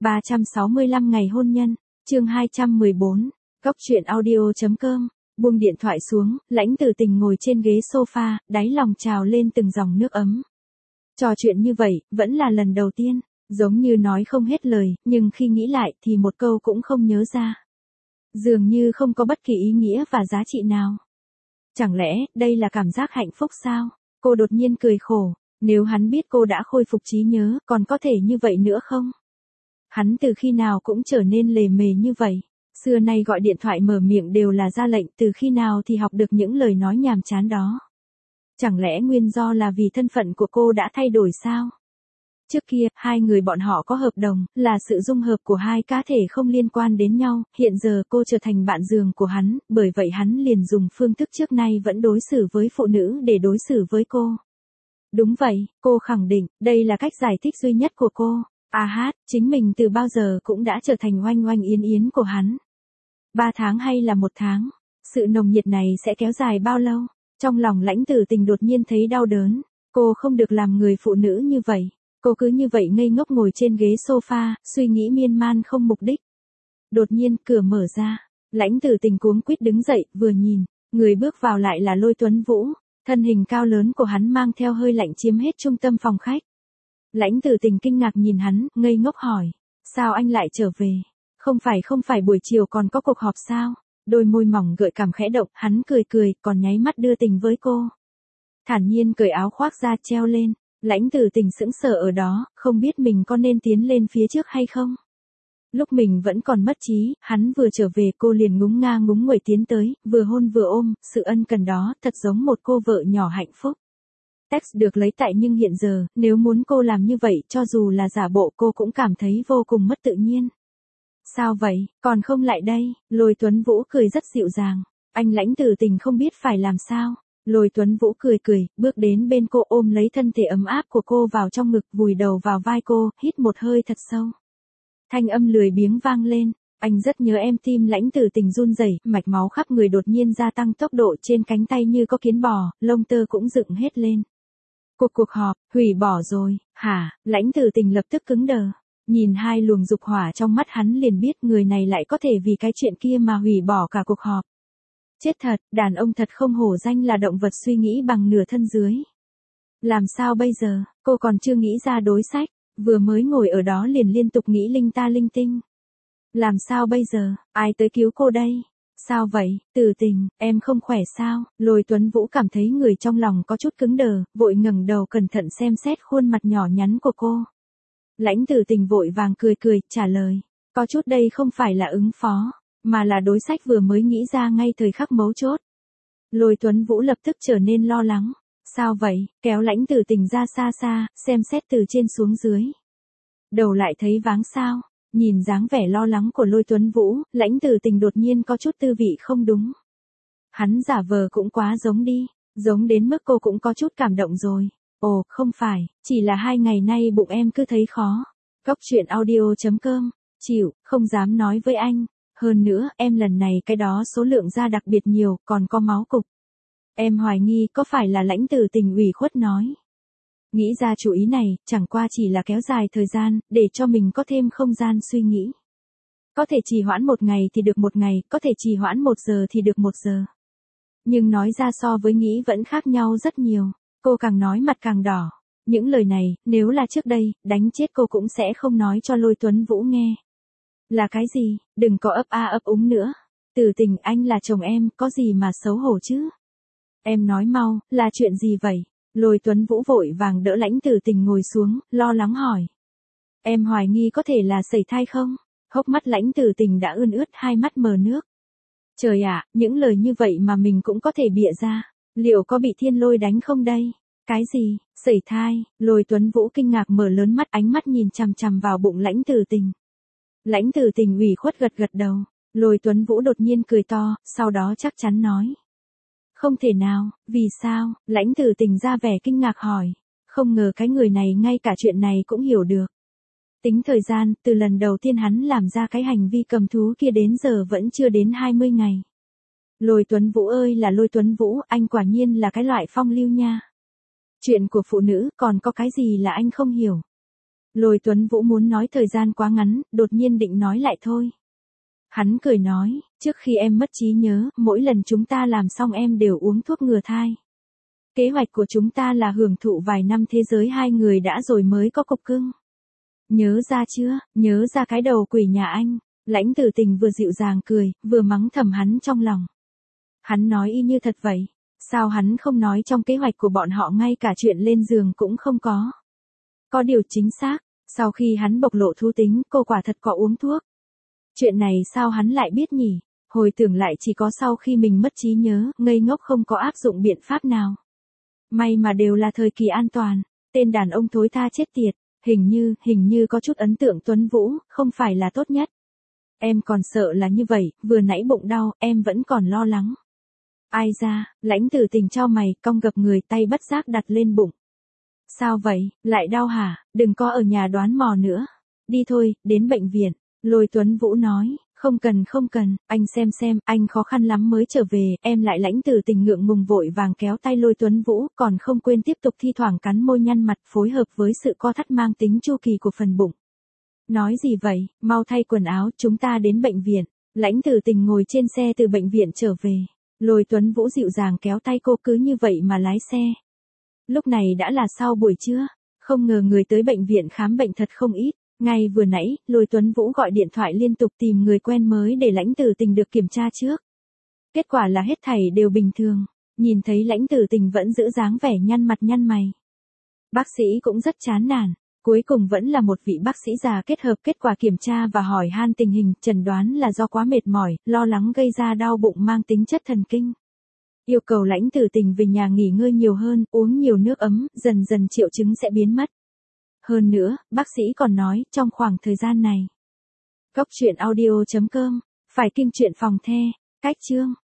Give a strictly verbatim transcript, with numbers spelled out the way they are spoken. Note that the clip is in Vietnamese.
ba trăm sáu mươi lăm ngày hôn nhân, chương hai trăm mười bốn, Góc truyện audio.com, buông điện thoại xuống, Lãnh Tử Tình ngồi trên ghế sofa, đáy lòng trào lên từng dòng nước ấm. Trò chuyện như vậy, vẫn là lần đầu tiên, giống như nói không hết lời, nhưng khi nghĩ lại thì một câu cũng không nhớ ra. Dường như không có bất kỳ ý nghĩa và giá trị nào. Chẳng lẽ, đây là cảm giác hạnh phúc sao? Cô đột nhiên cười khổ, nếu hắn biết cô đã khôi phục trí nhớ, còn có thể như vậy nữa không? Hắn từ khi nào cũng trở nên lề mề như vậy. Xưa nay gọi điện thoại mở miệng đều là ra lệnh, từ khi nào thì học được những lời nói nhàm chán đó. Chẳng lẽ nguyên do là vì thân phận của cô đã thay đổi sao? Trước kia, hai người bọn họ có hợp đồng, là sự dung hợp của hai cá thể không liên quan đến nhau, hiện giờ cô trở thành bạn giường của hắn, bởi vậy hắn liền dùng phương thức trước nay vẫn đối xử với phụ nữ để đối xử với cô. Đúng vậy, cô khẳng định, đây là cách giải thích duy nhất của cô. À hát, chính mình từ bao giờ cũng đã trở thành oanh oanh yến yến của hắn. Ba tháng hay là một tháng? Sự nồng nhiệt này sẽ kéo dài bao lâu? Trong lòng Lãnh Tử Tình đột nhiên thấy đau đớn. Cô không được làm người phụ nữ như vậy. Cô cứ như vậy ngây ngốc ngồi trên ghế sofa, suy nghĩ miên man không mục đích. Đột nhiên, cửa mở ra. Lãnh Tử Tình cuống quýt đứng dậy, vừa nhìn, người bước vào lại là Lôi Tuấn Vũ. Thân hình cao lớn của hắn mang theo hơi lạnh chiếm hết trung tâm phòng khách. Lãnh Tử Tình kinh ngạc nhìn hắn, ngây ngốc hỏi. Sao anh lại trở về? Không phải không phải buổi chiều còn có cuộc họp sao? Đôi môi mỏng gợi cảm khẽ động, hắn cười cười, còn nháy mắt đưa tình với cô. Thản nhiên cởi áo khoác ra treo lên. Lãnh Tử Tình sững sờ ở đó, không biết mình có nên tiến lên phía trước hay không. Lúc mình vẫn còn mất trí, hắn vừa trở về cô liền ngúng nga ngúng nguẩy tiến tới, vừa hôn vừa ôm, sự ân cần đó, thật giống một cô vợ nhỏ hạnh phúc. Text được lấy tại nhưng hiện giờ, nếu muốn cô làm như vậy, cho dù là giả bộ cô cũng cảm thấy vô cùng mất tự nhiên. Sao vậy, còn không lại đây? Lôi Tuấn Vũ cười rất dịu dàng. Anh Lãnh Tử Tình không biết phải làm sao. Lôi Tuấn Vũ cười cười, bước đến bên cô ôm lấy thân thể ấm áp của cô vào trong ngực, vùi đầu vào vai cô, hít một hơi thật sâu. Thanh âm lười biếng vang lên, anh rất nhớ em. Tim Lãnh Tử Tình run rẩy, mạch máu khắp người đột nhiên gia tăng tốc độ, trên cánh tay như có kiến bò, lông tơ cũng dựng hết lên. Cuộc cuộc họp, hủy bỏ rồi, hả? Lãnh Tử Tình lập tức cứng đờ. Nhìn hai luồng dục hỏa trong mắt hắn liền biết người này lại có thể vì cái chuyện kia mà hủy bỏ cả cuộc họp. Chết thật, đàn ông thật không hổ danh là động vật suy nghĩ bằng nửa thân dưới. Làm sao bây giờ, cô còn chưa nghĩ ra đối sách, vừa mới ngồi ở đó liền liên tục nghĩ linh ta linh tinh. Làm sao bây giờ, ai tới cứu cô đây? Sao vậy, Tử Tình, em không khỏe sao? Lôi Tuấn Vũ cảm thấy người trong lòng có chút cứng đờ, vội ngẩng đầu cẩn thận xem xét khuôn mặt nhỏ nhắn của cô. Lãnh Tử Tình vội vàng cười cười, trả lời. Có chút đây không phải là ứng phó, mà là đối sách vừa mới nghĩ ra ngay thời khắc mấu chốt. Lôi Tuấn Vũ lập tức trở nên lo lắng. Sao vậy, kéo Lãnh Tử Tình ra xa xa, xem xét từ trên xuống dưới. Đầu lại thấy váng sao, nhìn dáng vẻ lo lắng của Lôi Tuấn Vũ, Lãnh Tử Tình đột nhiên có chút tư vị không đúng. Hắn giả vờ cũng quá giống đi, giống đến mức cô cũng có chút cảm động rồi. Ồ, không phải, chỉ là hai ngày nay bụng em cứ thấy khó. Góc truyện audio.com, chịu, không dám nói với anh. Hơn nữa, em lần này cái đó số lượng ra đặc biệt nhiều, còn có máu cục. Em hoài nghi có phải là Lãnh Tử Tình ủy khuất nói. Nghĩ ra chủ ý này, chẳng qua chỉ là kéo dài thời gian, để cho mình có thêm không gian suy nghĩ. Có thể trì hoãn một ngày thì được một ngày, có thể trì hoãn một giờ thì được một giờ. Nhưng nói ra so với nghĩ vẫn khác nhau rất nhiều. Cô càng nói mặt càng đỏ. Những lời này, nếu là trước đây, đánh chết cô cũng sẽ không nói cho Lôi Tuấn Vũ nghe. Là cái gì, đừng có ấp a ấp úng nữa. Tử Tình, anh là chồng em, có gì mà xấu hổ chứ? Em nói mau, là chuyện gì vậy? Lôi Tuấn Vũ vội vàng đỡ Lãnh Tử Tình ngồi xuống, lo lắng hỏi. Em hoài nghi có thể là sẩy thai không? Hốc mắt Lãnh Tử Tình đã ươn ướt, hai mắt mờ nước. Trời ạ, những lời như vậy mà mình cũng có thể bịa ra. Liệu có bị thiên lôi đánh không đây? Cái gì, sẩy thai? Lôi Tuấn Vũ kinh ngạc mở lớn mắt, ánh mắt nhìn chằm chằm vào bụng Lãnh Tử Tình. Lãnh Tử Tình ủy khuất gật gật đầu. Lôi Tuấn Vũ đột nhiên cười to, sau đó chắc chắn nói. Không thể nào, vì sao? Lãnh Tử Tình ra vẻ kinh ngạc hỏi. Không ngờ cái người này ngay cả chuyện này cũng hiểu được. Tính thời gian, từ lần đầu tiên hắn làm ra cái hành vi cầm thú kia đến giờ vẫn chưa đến hai mươi ngày. Lôi Tuấn Vũ ơi là Lôi Tuấn Vũ, anh quả nhiên là cái loại phong lưu nha. Chuyện của phụ nữ còn có cái gì là anh không hiểu. Lôi Tuấn Vũ muốn nói thời gian quá ngắn, đột nhiên định nói lại thôi. Hắn cười nói, trước khi em mất trí nhớ, mỗi lần chúng ta làm xong em đều uống thuốc ngừa thai. Kế hoạch của chúng ta là hưởng thụ vài năm thế giới hai người đã rồi mới có cục cưng. Nhớ ra chưa, nhớ ra cái đầu quỷ nhà anh. Lãnh Tử Tình vừa dịu dàng cười, vừa mắng thầm hắn trong lòng. Hắn nói y như thật vậy. Sao hắn không nói trong kế hoạch của bọn họ ngay cả chuyện lên giường cũng không có. Có điều chính xác, sau khi hắn bộc lộ thú tính, cô quả thật có uống thuốc. Chuyện này sao hắn lại biết nhỉ? Hồi tưởng lại chỉ có sau khi mình mất trí nhớ, ngây ngốc không có áp dụng biện pháp nào. May mà đều là thời kỳ an toàn, tên đàn ông thối tha chết tiệt, hình như, hình như có chút ấn tượng Tuấn Vũ, không phải là tốt nhất. Em còn sợ là như vậy, vừa nãy bụng đau, em vẫn còn lo lắng. Ai ra, Lãnh Tử Tình chau mày, cong gập người, tay bất giác đặt lên bụng. Sao vậy, lại đau hả, đừng có ở nhà đoán mò nữa. Đi thôi, đến bệnh viện. Lôi Tuấn Vũ nói, không cần không cần, anh xem xem, anh khó khăn lắm mới trở về, em lại. Lãnh Tử Tình ngượng ngùng vội vàng kéo tay Lôi Tuấn Vũ, còn không quên tiếp tục thi thoảng cắn môi nhăn mặt phối hợp với sự co thắt mang tính chu kỳ của phần bụng. Nói gì vậy, mau thay quần áo, chúng ta đến bệnh viện. Lãnh Tử Tình ngồi trên xe từ bệnh viện trở về. Lôi Tuấn Vũ dịu dàng kéo tay cô, cứ như vậy mà lái xe. Lúc này đã là sau buổi trưa, không ngờ người tới bệnh viện khám bệnh thật không ít. Ngay vừa nãy, Lôi Tuấn Vũ gọi điện thoại liên tục tìm người quen mới để Lãnh Tử Tình được kiểm tra trước. Kết quả là hết thảy đều bình thường, nhìn thấy Lãnh Tử Tình vẫn giữ dáng vẻ nhăn mặt nhăn mày. Bác sĩ cũng rất chán nản, cuối cùng vẫn là một vị bác sĩ già kết hợp kết quả kiểm tra và hỏi han tình hình, chẩn đoán là do quá mệt mỏi, lo lắng gây ra đau bụng mang tính chất thần kinh. Yêu cầu Lãnh Tử Tình về nhà nghỉ ngơi nhiều hơn, uống nhiều nước ấm, dần dần triệu chứng sẽ biến mất. Hơn nữa, bác sĩ còn nói, trong khoảng thời gian này, Góc truyện audio chấm com, phải kinh truyện phòng the, cách chương.